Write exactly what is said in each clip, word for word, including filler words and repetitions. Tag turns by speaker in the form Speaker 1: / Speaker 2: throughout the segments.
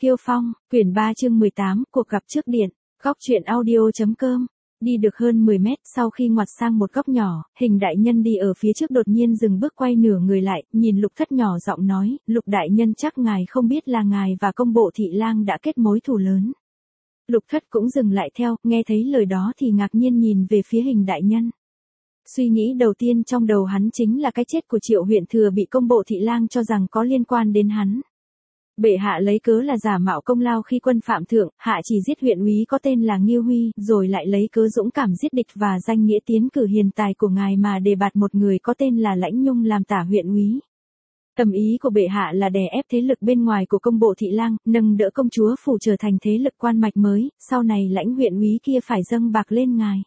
Speaker 1: Kiêu Phong, quyển ba chương mười tám, cuộc gặp trước điện, góc truyện audio.com. Đi được hơn mười mét sau khi ngoặt sang một góc nhỏ, Hình đại nhân đi ở phía trước đột nhiên dừng bước quay nửa người lại, nhìn Lục Thất nhỏ giọng nói, Lục đại nhân chắc ngài không biết là ngài và công bộ thị lang đã kết mối thù lớn. Lục Thất cũng dừng lại theo, nghe thấy lời đó thì ngạc nhiên nhìn về phía Hình đại nhân. Suy nghĩ đầu tiên trong đầu hắn chính là cái chết của Triệu huyện thừa bị công bộ thị lang cho rằng có liên quan đến hắn. Bệ hạ lấy cớ là giả mạo công lao khi quân phạm thượng, hạ chỉ giết huyện úy có tên là Nghiêu Huy, rồi lại lấy cớ dũng cảm giết địch và danh nghĩa tiến cử hiền tài của ngài mà đề bạt một người có tên là Lãnh Nhung làm tả huyện úy. Tầm ý của bệ hạ là đè ép thế lực bên ngoài của công bộ thị lang, nâng đỡ công chúa phủ trở thành thế lực quan mạch mới, sau này Lãnh huyện úy kia phải dâng bạc lên ngài.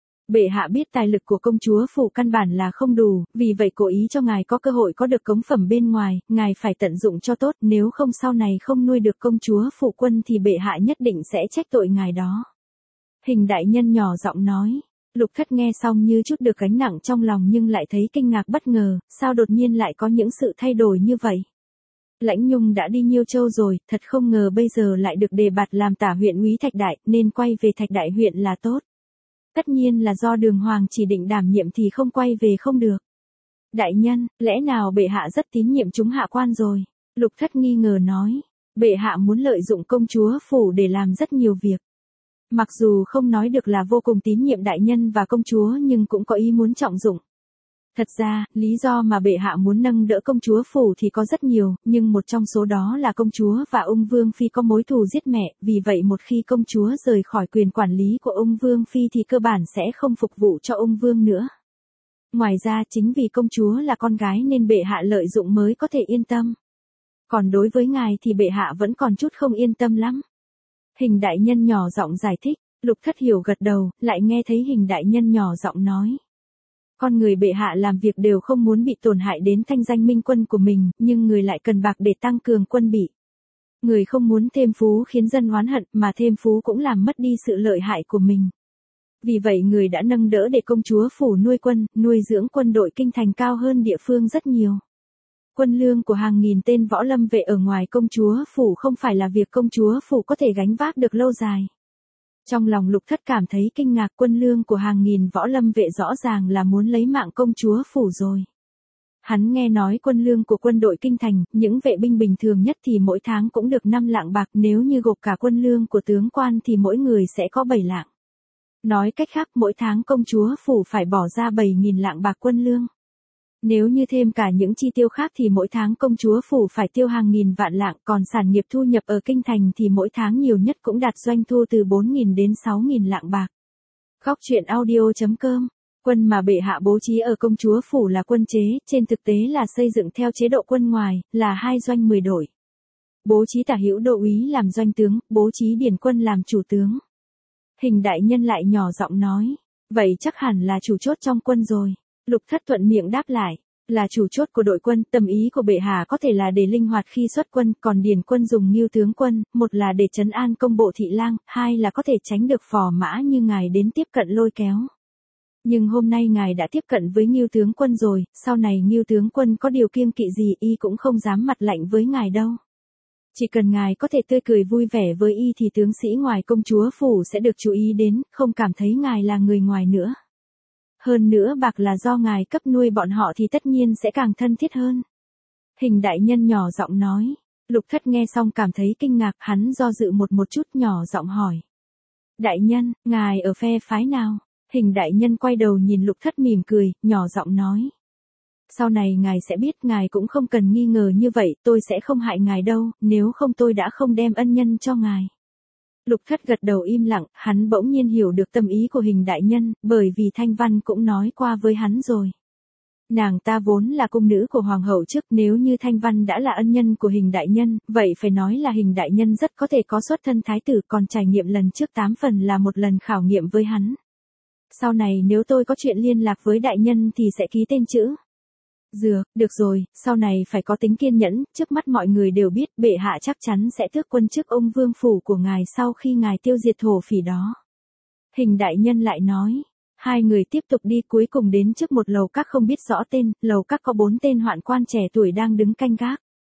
Speaker 1: Bệ hạ biết tài lực của công chúa phủ căn bản là không đủ, vì vậy cố ý cho ngài có cơ hội có được cống phẩm bên ngoài, ngài phải tận dụng cho tốt, nếu không sau này không nuôi được công chúa phủ quân thì bệ hạ nhất định sẽ trách tội ngài đó. Hình đại nhân nhỏ giọng nói. Lục Thất nghe xong như chút được gánh nặng trong lòng nhưng lại thấy kinh ngạc bất ngờ, sao đột nhiên lại có những sự thay đổi như vậy. Lãnh Nhung đã đi Nhiêu Châu rồi, thật không ngờ bây giờ lại được đề bạt làm tả huyện úy Thạch Đại, nên quay về Thạch Đại huyện là tốt. Tất nhiên là do Đường Hoàng chỉ định đảm nhiệm thì không quay về không được. Đại nhân, lẽ nào bệ hạ rất tín nhiệm chúng hạ quan rồi? Lục Thất nghi ngờ nói. Bệ hạ muốn lợi dụng công chúa phủ để làm rất nhiều việc. Mặc dù không nói được là vô cùng tín nhiệm đại nhân và công chúa nhưng cũng có ý muốn trọng dụng. Thật ra, lý do mà bệ hạ muốn nâng đỡ công chúa phủ thì có rất nhiều, nhưng một trong số đó là công chúa và ung vương phi có mối thù giết mẹ, vì vậy một khi công chúa rời khỏi quyền quản lý của ung vương phi thì cơ bản sẽ không phục vụ cho ung vương nữa. Ngoài ra chính vì công chúa là con gái nên bệ hạ lợi dụng mới có thể yên tâm. Còn đối với ngài thì bệ hạ vẫn còn chút không yên tâm lắm. Hình đại nhân nhỏ giọng giải thích, Lục Thất hiểu gật đầu, lại nghe thấy Hình đại nhân nhỏ giọng nói. Con người bệ hạ làm việc đều không muốn bị tổn hại đến thanh danh minh quân của mình, nhưng người lại cần bạc để tăng cường quân bị. Người không muốn thêm phú khiến dân oán hận, mà thêm phú cũng làm mất đi sự lợi hại của mình. Vì vậy người đã nâng đỡ để công chúa phủ nuôi quân, nuôi dưỡng quân đội kinh thành cao hơn địa phương rất nhiều. Quân lương của hàng nghìn tên võ lâm vệ ở ngoài công chúa phủ không phải là việc công chúa phủ có thể gánh vác được lâu dài. Trong lòng Lục Thất cảm thấy kinh ngạc, quân lương của hàng nghìn võ lâm vệ rõ ràng là muốn lấy mạng công chúa phủ rồi. Hắn nghe nói quân lương của quân đội kinh thành, những vệ binh bình thường nhất thì mỗi tháng cũng được năm lạng bạc, nếu như gộp cả quân lương của tướng quan thì mỗi người sẽ có bảy lạng. Nói cách khác mỗi tháng công chúa phủ phải bỏ ra bảy nghìn lạng bạc quân lương. Nếu như thêm cả những chi tiêu khác thì mỗi tháng công chúa phủ phải tiêu hàng nghìn vạn lạng, còn sản nghiệp thu nhập ở kinh thành thì mỗi tháng nhiều nhất cũng đạt doanh thu từ bốn nghìn đến sáu nghìn lạng bạc. Góc truyện audio.com. Quân mà bệ hạ bố trí ở công chúa phủ là quân chế, trên thực tế là xây dựng theo chế độ quân ngoài, là hai doanh mười đội. Bố trí Tả Hữu Đô úy làm doanh tướng, bố trí Điển Quân làm chủ tướng. Hình đại nhân lại nhỏ giọng nói, vậy chắc hẳn là chủ chốt trong quân rồi. Lục Thất thuận miệng đáp lại, là chủ chốt của đội quân, tâm ý của bệ hạ có thể là để linh hoạt khi xuất quân, còn Điển Quân dùng Nghiêu tướng quân, một là để trấn an công bộ thị lang, hai là có thể tránh được phò mã như ngài đến tiếp cận lôi kéo. Nhưng hôm nay ngài đã tiếp cận với Nghiêu tướng quân rồi, sau này Nghiêu tướng quân có điều kiêng kỵ gì y cũng không dám mặt lạnh với ngài đâu. Chỉ cần ngài có thể tươi cười vui vẻ với y thì tướng sĩ ngoài công chúa phủ sẽ được chú ý đến, không cảm thấy ngài là người ngoài nữa. Hơn nữa bạc là do ngài cấp nuôi bọn họ thì tất nhiên sẽ càng thân thiết hơn. Hình đại nhân nhỏ giọng nói. Lục Thất nghe xong cảm thấy kinh ngạc, hắn do dự một một chút nhỏ giọng hỏi. Đại nhân, ngài ở phe phái nào? Hình đại nhân quay đầu nhìn Lục Thất mỉm cười, nhỏ giọng nói. Sau này ngài sẽ biết, ngài cũng không cần nghi ngờ như vậy, tôi sẽ không hại ngài đâu, nếu không tôi đã không đem ân nhân cho ngài. Lục Thất gật đầu im lặng, hắn bỗng nhiên hiểu được tâm ý của Hình đại nhân, bởi vì Thanh Văn cũng nói qua với hắn rồi. Nàng ta vốn là cung nữ của hoàng hậu trước, nếu như Thanh Văn đã là ân nhân của Hình đại nhân, vậy phải nói là Hình đại nhân rất có thể có xuất thân thái tử, còn trải nghiệm lần trước tám phần là một lần khảo nghiệm với hắn. Sau này nếu tôi có chuyện liên lạc với đại nhân thì sẽ ký tên chữ Dược, được rồi, sau này phải có tính kiên nhẫn, trước mắt mọi người đều biết bệ hạ chắc chắn sẽ tước quân chức ung vương phủ của ngài sau khi ngài tiêu diệt thổ phỉ đó. Hình đại nhân lại nói, hai người tiếp tục đi, cuối cùng đến trước một lầu các không biết rõ tên, lầu các có bốn tên hoạn quan trẻ tuổi đang đứng canh gác.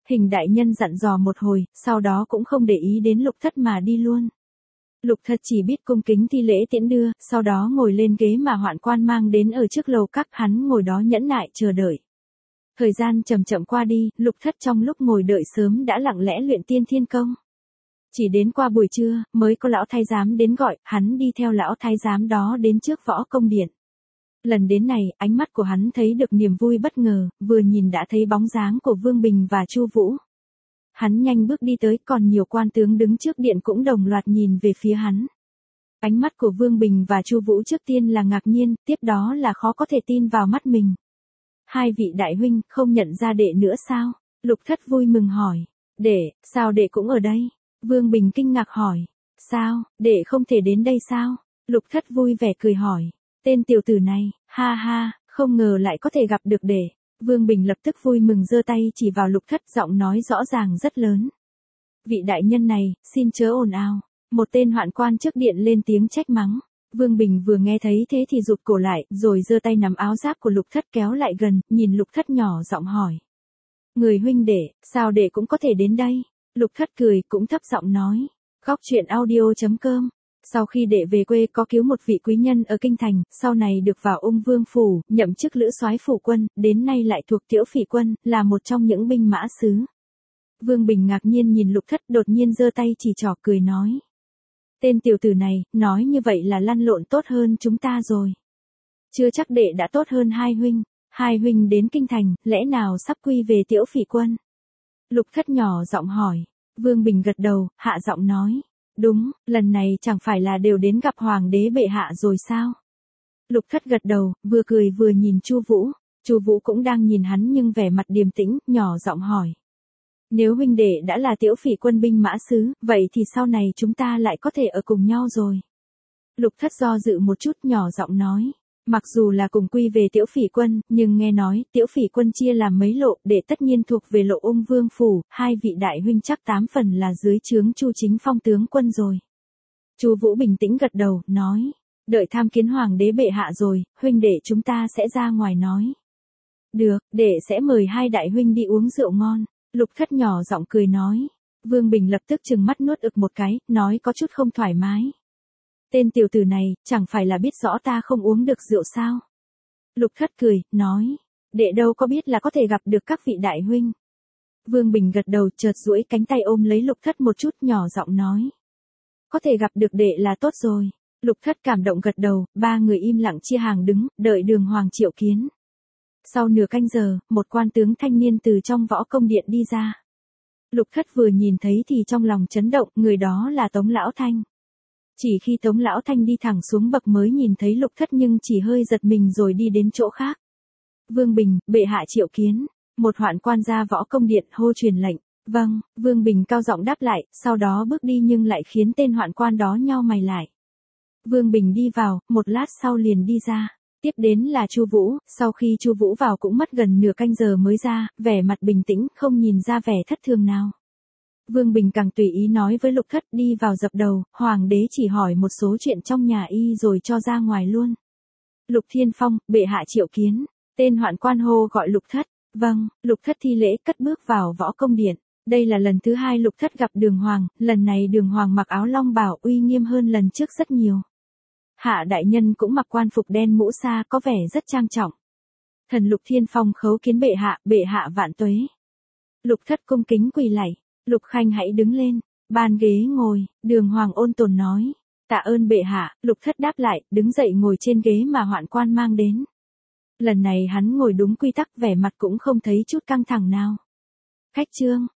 Speaker 1: Hình đại nhân dặn dò một hồi, sau đó cũng không để ý đến Lục Thất mà đi luôn. Lục Thất chỉ biết cung kính thi lễ tiễn đưa, sau đó ngồi lên ghế mà hoạn quan mang đến ở trước lầu các, hắn ngồi đó nhẫn nại chờ đợi. Thời gian chậm chậm qua đi, Lục Thất trong lúc ngồi đợi sớm đã lặng lẽ luyện tiên thiên công. Chỉ đến qua buổi trưa, mới có lão thái giám đến gọi, hắn đi theo lão thái giám đó đến trước võ công điện. Lần đến này, ánh mắt của hắn thấy được niềm vui bất ngờ, vừa nhìn đã thấy bóng dáng của Vương Bình và Chu Vũ. Hắn nhanh bước đi tới, còn nhiều quan tướng đứng trước điện cũng đồng loạt nhìn về phía hắn. Ánh mắt của Vương Bình và Chu Vũ trước tiên là ngạc nhiên, tiếp đó là khó có thể tin vào mắt mình. Hai vị đại huynh, không nhận ra đệ nữa sao? Lục Thất vui mừng hỏi. Đệ, sao đệ cũng ở đây? Vương Bình kinh ngạc hỏi. Sao, đệ không thể đến đây sao? Lục Thất vui vẻ cười hỏi. Tên tiểu tử này, ha ha, không ngờ lại có thể gặp được đệ. Vương Bình lập tức vui mừng giơ tay chỉ vào Lục Thất, giọng nói rõ ràng rất lớn. Vị đại nhân này, xin chớ ồn ào. Một tên hoạn quan trước điện lên tiếng trách mắng. Vương Bình vừa nghe thấy thế thì rụt cổ lại, rồi giơ tay nắm áo giáp của Lục Thất kéo lại gần, nhìn Lục Thất nhỏ giọng hỏi. Người huynh đệ, sao đệ cũng có thể đến đây? Lục Thất cười cũng thấp giọng nói. Góc truyện audio chấm com. Sau khi đệ về quê có cứu một vị quý nhân ở Kinh Thành, sau này được vào Ung Vương Phủ, nhậm chức lữ soái phủ quân, đến nay lại thuộc Tiễu Phỉ Quân, là một trong những binh mã sứ. Vương Bình ngạc nhiên nhìn Lục Thất, đột nhiên giơ tay chỉ trỏ cười nói. Tên tiểu tử này, nói như vậy là lăn lộn tốt hơn chúng ta rồi. Chưa chắc đệ đã tốt hơn hai huynh. Hai huynh đến Kinh Thành, lẽ nào sắp quy về Tiễu Phỉ Quân? Lục Thất nhỏ giọng hỏi. Vương Bình gật đầu, hạ giọng nói. Đúng, lần này chẳng phải là đều đến gặp Hoàng đế bệ hạ rồi sao? Lục Thất gật đầu, vừa cười vừa nhìn Chu Vũ. Chu Vũ cũng đang nhìn hắn nhưng vẻ mặt điềm tĩnh, nhỏ giọng hỏi. Nếu huynh đệ đã là Tiễu Phỉ Quân binh mã sứ, vậy thì sau này chúng ta lại có thể ở cùng nhau rồi. Lục Thất do dự một chút, nhỏ giọng nói. Mặc dù là cùng quy về Tiễu Phỉ Quân, nhưng nghe nói Tiễu Phỉ Quân chia làm mấy lộ, để tất nhiên thuộc về lộ Ung Vương Phủ, hai vị đại huynh chắc tám phần là dưới trướng Chu Chính Phong tướng quân rồi. Chu Vũ bình tĩnh gật đầu, nói. Đợi tham kiến Hoàng đế bệ hạ rồi, huynh đệ chúng ta sẽ ra ngoài nói. Được, đệ sẽ mời hai đại huynh đi uống rượu ngon. Lục Thất nhỏ giọng cười nói. Vương Bình lập tức trừng mắt nuốt ực một cái, nói có chút không thoải mái. Tên tiểu tử này, chẳng phải là biết rõ ta không uống được rượu sao? Lục Thất cười, nói. Đệ đâu có biết là có thể gặp được các vị đại huynh. Vương Bình gật đầu, chợt duỗi cánh tay ôm lấy Lục Thất một chút, nhỏ giọng nói. Có thể gặp được đệ là tốt rồi. Lục Thất cảm động gật đầu, ba người im lặng chia hàng đứng, đợi Đường Hoàng triệu kiến. Sau nửa canh giờ, một quan tướng thanh niên từ trong võ công điện đi ra. Lục Thất vừa nhìn thấy thì trong lòng chấn động, người đó là Tống Lão Thanh. Chỉ khi Tống Lão Thanh đi thẳng xuống bậc mới nhìn thấy Lục Thất nhưng chỉ hơi giật mình rồi đi đến chỗ khác. Vương Bình, bệ hạ triệu kiến. Một hoạn quan ra võ công điện hô truyền lệnh. Vâng, Vương Bình cao giọng đáp lại, sau đó bước đi nhưng lại khiến tên hoạn quan đó nhau mày lại. Vương Bình đi vào, một lát sau liền đi ra. Tiếp đến là Chu Vũ, sau khi Chu Vũ vào cũng mất gần nửa canh giờ mới ra, vẻ mặt bình tĩnh, không nhìn ra vẻ thất thường nào. Vương Bình càng tùy ý nói với Lục Thất đi vào dập đầu, Hoàng đế chỉ hỏi một số chuyện trong nhà y rồi cho ra ngoài luôn. Lục Thiên Phong, bệ hạ triệu kiến. Tên hoạn quan hô gọi Lục Thất. Vâng, Lục Thất thi lễ cất bước vào võ công điện. Đây là lần thứ hai Lục Thất gặp Đường Hoàng, lần này Đường Hoàng mặc áo long bào uy nghiêm hơn lần trước rất nhiều. Hạ đại nhân cũng mặc quan phục đen mũ sa có vẻ rất trang trọng. Thần Lục Thiên Phong khấu kiến bệ hạ, bệ hạ vạn tuế. Lục Thất cung kính quỳ lạy. Lục Khanh hãy đứng lên, ban ghế ngồi, Đường Hoàng ôn tồn nói. Tạ ơn bệ hạ, Lục Thất đáp lại, đứng dậy ngồi trên ghế mà hoạn quan mang đến. Lần này hắn ngồi đúng quy tắc, vẻ mặt cũng không thấy chút căng thẳng nào. Khách trương,